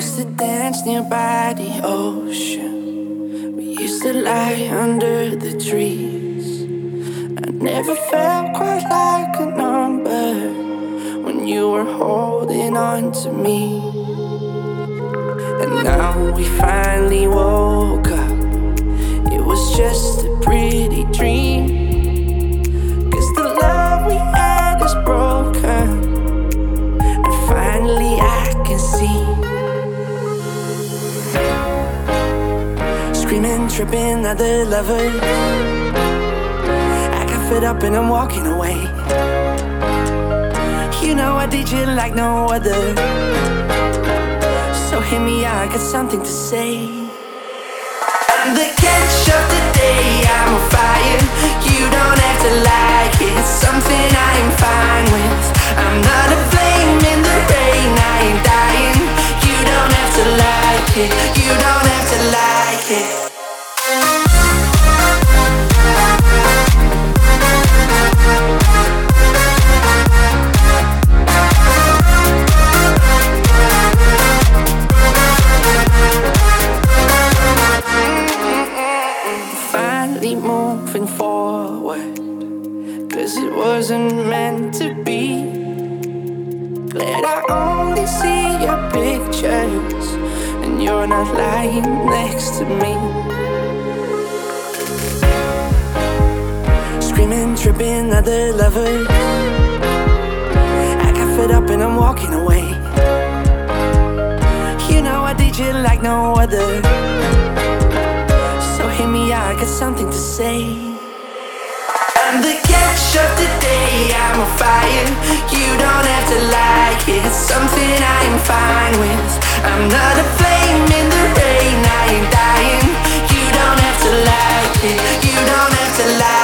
used to dance nearby the ocean. We used to lie under the trees. I never felt quite like a number when you were holding on to me. And now we finally woke up. It was just a pretty dream. 'Cause the love we had is broken, and finally I can see. Screaming, tripping, other lovers. I got fed up and I'm walking away. You know I did you like no other. So hear me out, I got something to say. I'm the catch of the day, I'm on fire. You don't have to like it, it's something I am fine with. I'm not a flame in the rain, I ain't dying. You don't have to like it, you don't have to like it. Moving forward, 'cause it wasn't meant to be. Glad I only see your pictures and you're not lying next to me. Screaming, tripping, other lovers. I got fed up and I'm walking away. You know I did you like no other. So hear me out, I got something to say. I'm the catch of the day, I'm on fire. You don't have to like it, it's something I am fine with. I'm not a flame in the rain, I ain't dying. You don't have to like it, you don't have to like it.